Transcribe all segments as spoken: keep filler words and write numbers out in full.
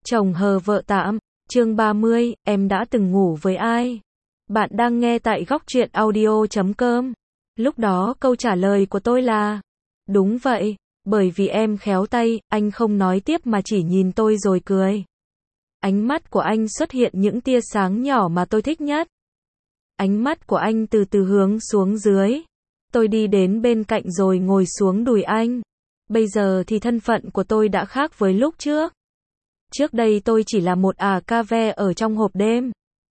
Chồng hờ vợ tạm, chương ba mươi, em đã từng ngủ với ai? Bạn đang nghe tại góc truyện audio chấm com. Lúc đó câu trả lời của tôi là, đúng vậy, bởi vì em khéo tay, anh không nói tiếp mà chỉ nhìn tôi rồi cười. Ánh mắt của anh xuất hiện những tia sáng nhỏ mà tôi thích nhất. Ánh mắt của anh từ từ hướng xuống dưới. Tôi đi đến bên cạnh rồi ngồi xuống đùi anh. Bây giờ thì thân phận của tôi đã khác với lúc trước. Trước đây tôi chỉ là một ả ca ve ở trong hộp đêm.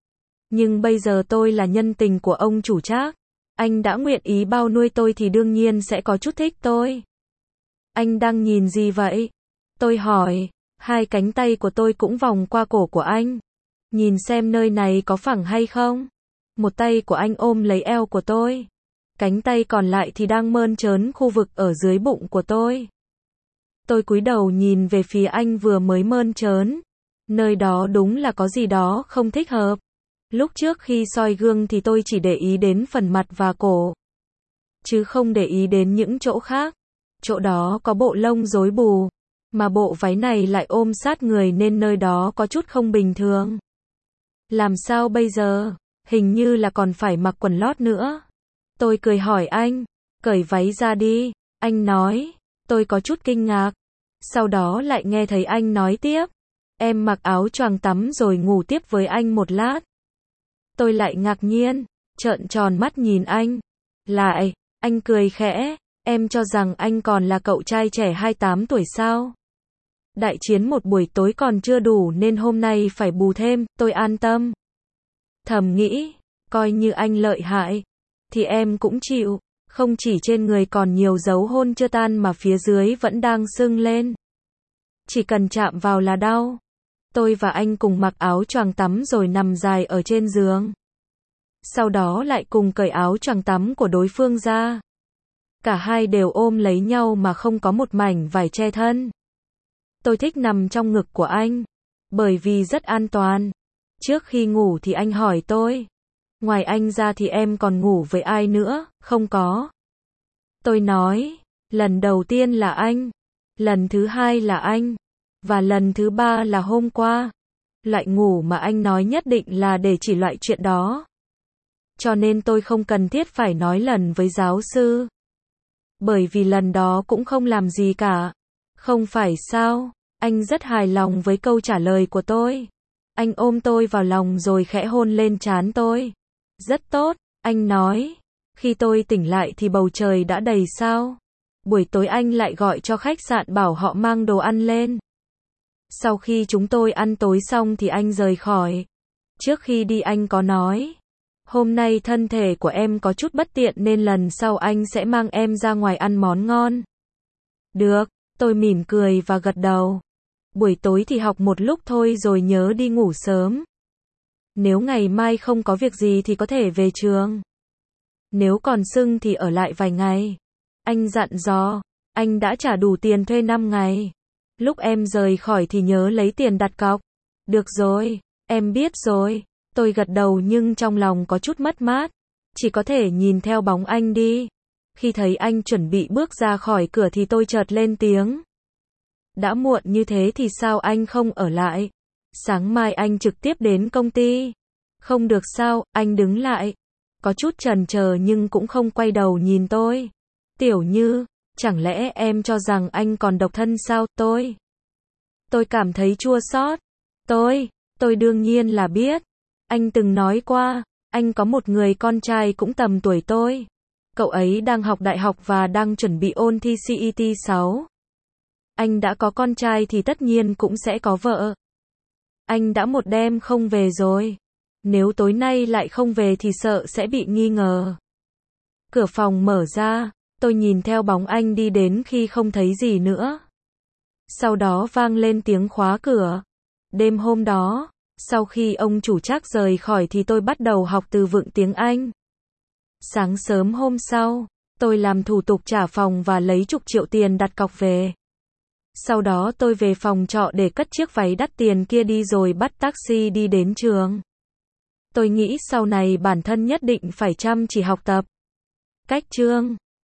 Nhưng bây giờ tôi là nhân tình của ông chủ Trác. Anh đã nguyện ý bao nuôi tôi thì đương nhiên sẽ có chút thích tôi. Anh đang nhìn gì vậy? Tôi hỏi. Hai cánh tay của tôi cũng vòng qua cổ của anh. Nhìn xem nơi này có phẳng hay không? Một tay của anh ôm lấy eo của tôi. Cánh tay còn lại thì đang mơn trớn khu vực ở dưới bụng của tôi. Tôi cúi đầu nhìn về phía anh vừa mới mơn trớn. Nơi đó đúng là có gì đó không thích hợp. Lúc trước khi soi gương thì tôi chỉ để ý đến phần mặt và cổ. Chứ không để ý đến những chỗ khác. Chỗ đó có bộ lông rối bù. Mà bộ váy này lại ôm sát người nên nơi đó có chút không bình thường. Làm sao bây giờ? Hình như là còn phải mặc quần lót nữa. Tôi cười hỏi anh. Cởi váy ra đi. Anh nói. Tôi có chút kinh ngạc. Sau đó lại nghe thấy anh nói tiếp. Em mặc áo choàng tắm rồi ngủ tiếp với anh một lát. Tôi lại ngạc nhiên. Trợn tròn mắt nhìn anh. Lại. Anh cười khẽ. Em cho rằng anh còn là cậu trai trẻ hai mươi tám tuổi sao? Đại chiến một buổi tối còn chưa đủ nên hôm nay phải bù thêm. Tôi an tâm. Thầm nghĩ. Coi như anh lợi hại. Thì em cũng chịu. Không chỉ trên người còn nhiều dấu hôn chưa tan mà phía dưới vẫn đang sưng lên. Chỉ cần chạm vào là đau. Tôi và anh cùng mặc áo choàng tắm rồi nằm dài ở trên giường. Sau đó lại cùng cởi áo choàng tắm của đối phương ra. Cả hai đều ôm lấy nhau mà không có một mảnh vải che thân. Tôi thích nằm trong ngực của anh. Bởi vì rất an toàn. Trước khi ngủ thì anh hỏi tôi. Ngoài anh ra thì em còn ngủ với ai nữa? Không có. Tôi nói. Lần đầu tiên là anh. Lần thứ hai là anh. Và lần thứ ba là hôm qua. Loại ngủ mà anh nói nhất định là để chỉ loại chuyện đó. Cho nên tôi không cần thiết phải nói lần với giáo sư. Bởi vì lần đó cũng không làm gì cả. Không phải sao? Anh rất hài lòng với câu trả lời của tôi. Anh ôm tôi vào lòng rồi khẽ hôn lên trán tôi. Rất tốt, anh nói. Khi tôi tỉnh lại thì bầu trời đã đầy sao. Buổi tối anh lại gọi cho khách sạn bảo họ mang đồ ăn lên. Sau khi chúng tôi ăn tối xong thì anh rời khỏi. Trước khi đi anh có nói. Hôm nay thân thể của em có chút bất tiện nên lần sau anh sẽ mang em ra ngoài ăn món ngon. Được, tôi mỉm cười và gật đầu. Buổi tối thì học một lúc thôi rồi nhớ đi ngủ sớm. Nếu ngày mai không có việc gì thì có thể về trường. Nếu còn sưng thì ở lại vài ngày. Anh dặn dò, anh đã trả đủ tiền thuê năm ngày. Lúc em rời khỏi thì nhớ lấy tiền đặt cọc. Được rồi, em biết rồi. Tôi gật đầu nhưng trong lòng có chút mất mát. Chỉ có thể nhìn theo bóng anh đi. Khi thấy anh chuẩn bị bước ra khỏi cửa thì tôi chợt lên tiếng. Đã muộn như thế thì sao anh không ở lại? Sáng mai anh trực tiếp đến công ty. Không được sao? Anh đứng lại. Có chút chần chờ nhưng cũng không quay đầu nhìn tôi. Tiểu Như, chẳng lẽ em cho rằng anh còn độc thân sao? Tôi. Tôi cảm thấy chua xót. Tôi, tôi đương nhiên là biết. Anh từng nói qua, anh có một người con trai cũng tầm tuổi tôi. Cậu ấy đang học đại học và đang chuẩn bị ôn thi xê e tê sáu. Anh đã có con trai thì tất nhiên cũng sẽ có vợ. Anh đã một đêm không về rồi. Nếu tối nay lại không về thì sợ sẽ bị nghi ngờ. Cửa phòng mở ra, tôi nhìn theo bóng anh đi đến khi không thấy gì nữa. Sau đó vang lên tiếng khóa cửa. Đêm hôm đó, sau khi ông chủ Trác rời khỏi thì tôi bắt đầu học từ vựng tiếng Anh. Sáng sớm hôm sau, tôi làm thủ tục trả phòng và lấy chục triệu tiền đặt cọc về. Sau đó tôi về phòng trọ để cất chiếc váy đắt tiền kia đi rồi bắt taxi đi đến trường. Tôi nghĩ sau này bản thân nhất định phải chăm chỉ học tập. Cách chương